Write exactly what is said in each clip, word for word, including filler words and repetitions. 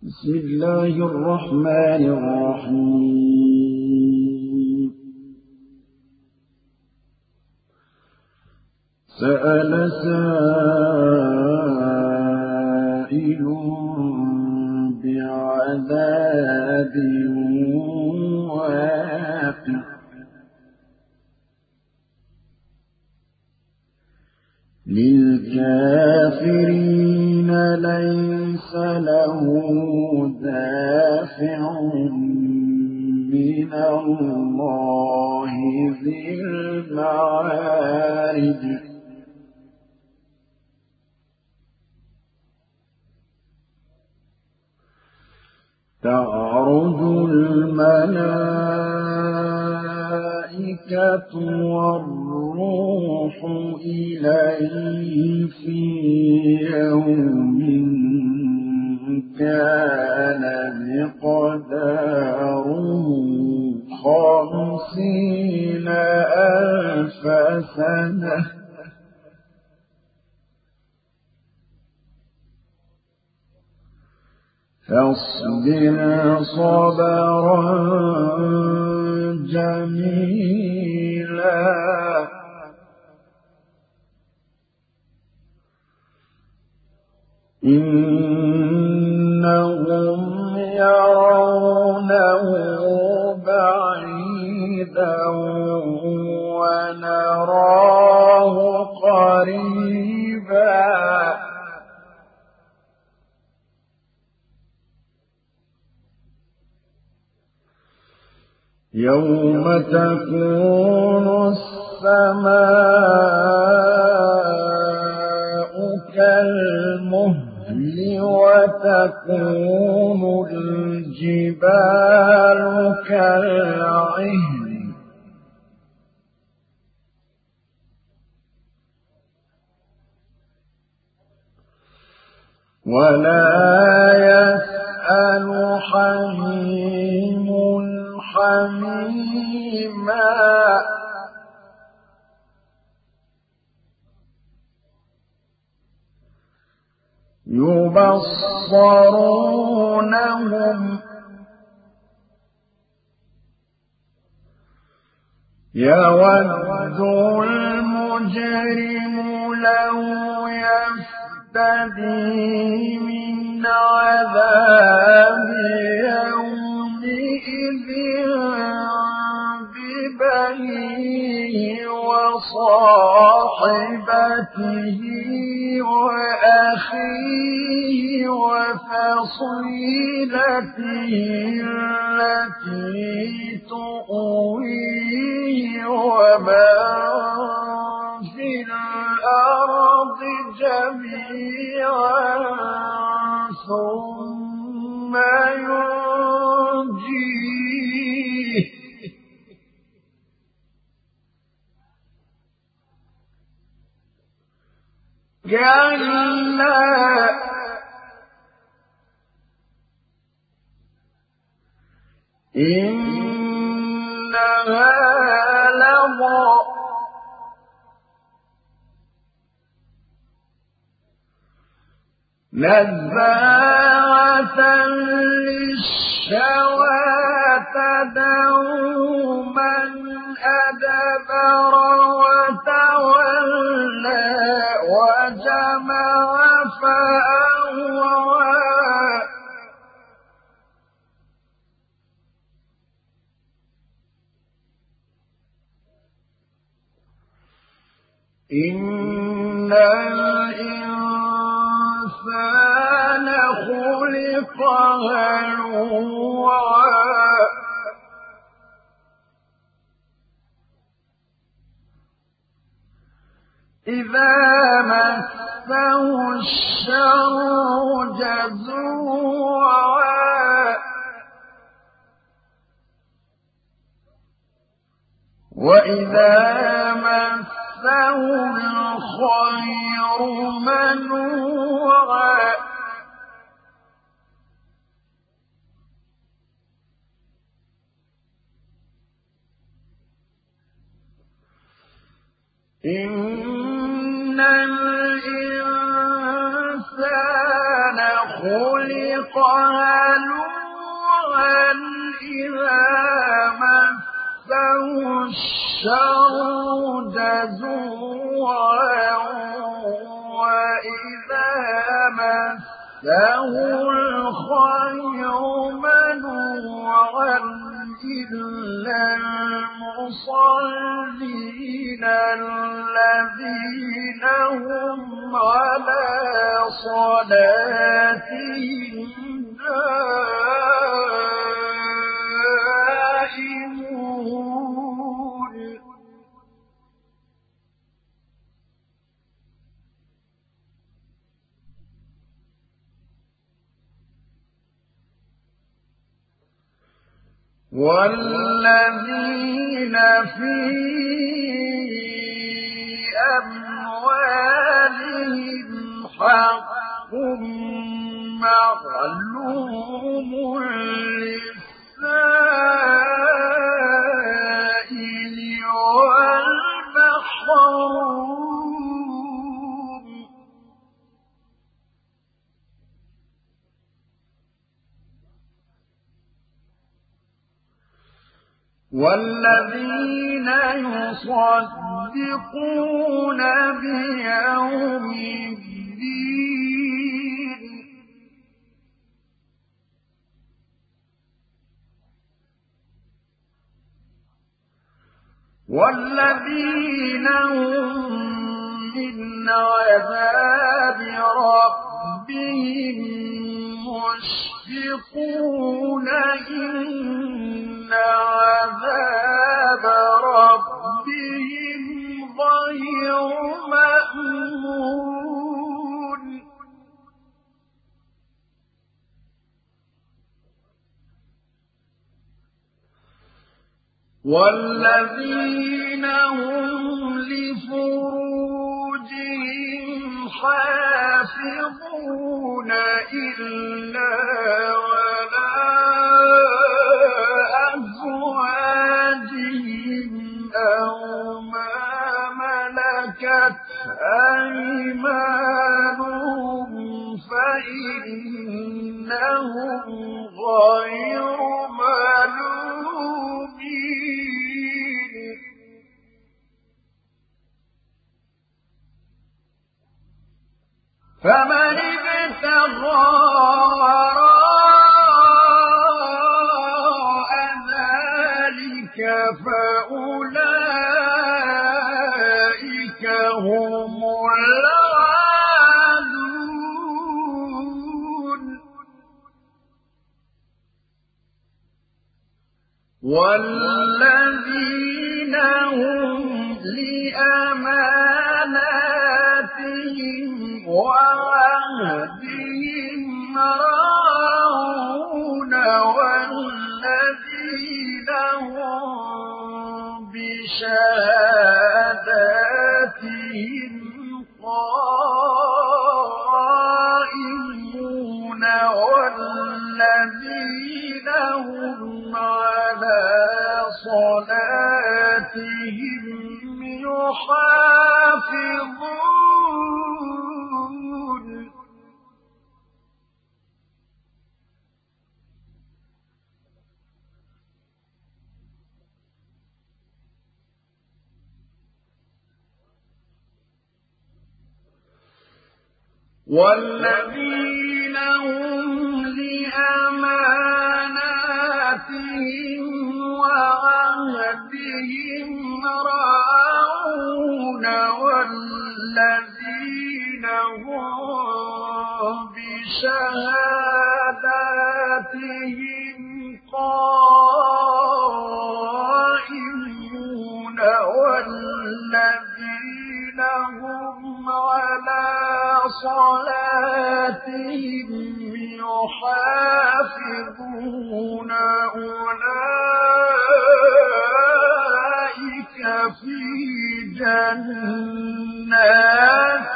بسم الله الرحمن الرحيم سأل سائل بعذاب واقع للكافرين ليس له دافع من الله ذي المعارج تعرج الملائكة والروح إليه في يوم كان مقداره خمسين ألف سنة فاصبر صبرا جميلا إنهم يرونه بعيدا ونراه قريبا يوم تكون السماء كالمهل وتكون الجبال كالعهن ولا يسأل حميم حميما يبصرونهم يود المجرم لو يفتدي من عذاب يومئذ ببنيه وصاحبته وأخيه وفصيلته التي تؤويه ومن في الأرض جميعا ثم ينجيه كلا إنها لظى نزاعة للشوى تدعو من أدبر وتولى وجمع فأوعى إن الإنسان خلق هلوعا إذا مسه الشر جزوعا وإذا مسه الخير منوعا إن الإنسان خلق يطلق هلوعا إذا مسه الشر جزوعا وإذا مسه الخير منوعا إلا المصلين الذين هم على صلاتهم دائمون والذين في أموالهم حق معلوم للسائل والمحروم والذين يصدقون بيوم الدين والذين هم من عذاب ربهم مشفقون إن عذاب ربهم غير مأمون والذين هم لفروجهم حافظون إلا على أزواجهم أو ما ملكت أيمانهم فإنهم غير ملومين فمن ابتغى وراء ذلك فأولئك هم العادون والذين هم لأماناتهم وعهدهم راعون والذين هم بشهاداتهم قائمون والذين هم على صلاتهم يحافظون والذين هم لأماناتهم وعهدهم راعون والذين هم بشهاداتهم قائمون والذين هم على صلاتهم يحافظون أولئك في جنات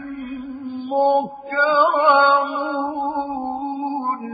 مكرمون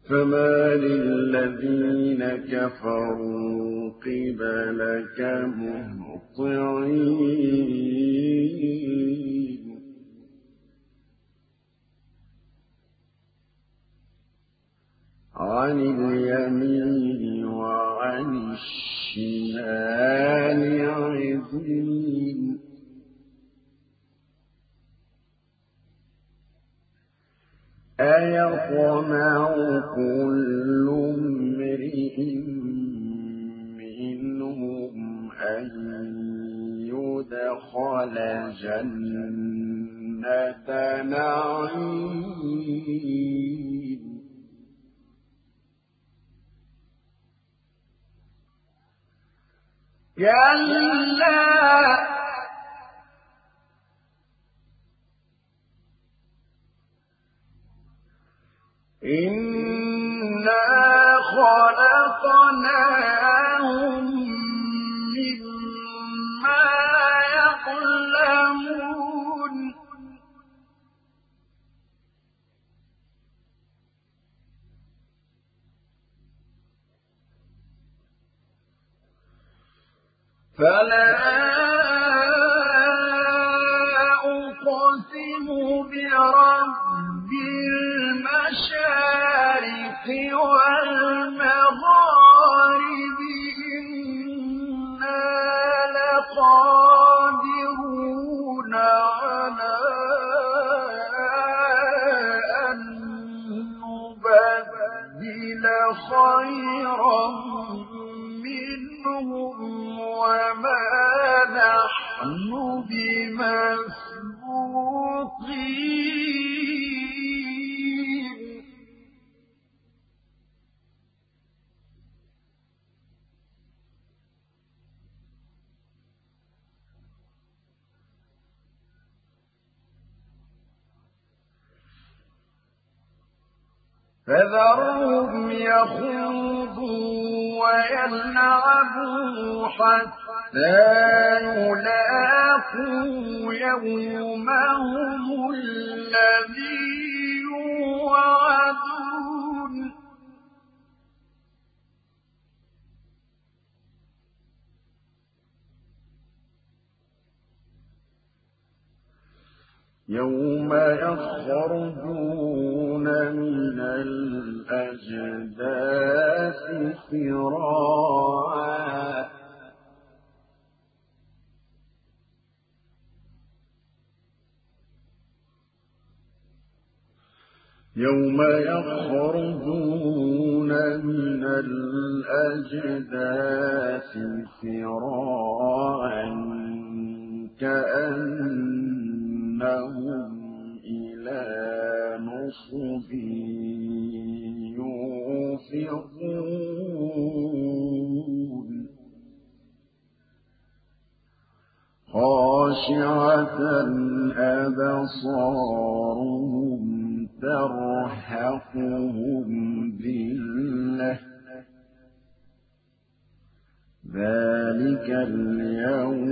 فمال الذين كفروا قبلك مهطعين عن اليمين وعن الشمال عزين أيطمع كل امرئ منهم أن يدخل جنة نعيم كلا إنا خلقناهم مما يعلمون فلا أقسم برب المشارق والمغارب إنا لقادرون على أن نبدل خيرا منهم وما نحن بمسبوقين فذرهم يخوضوا ويلعبوا حتى يلاقوا يومهم الذي يوعدون يوم يخرجون من الأجداث سراعا يوم يخرجون من الأجداث سراعا كأنهم إلى نصب يوفضون خاشعة أبصارهم ترهقهم ذلة ذلك اليوم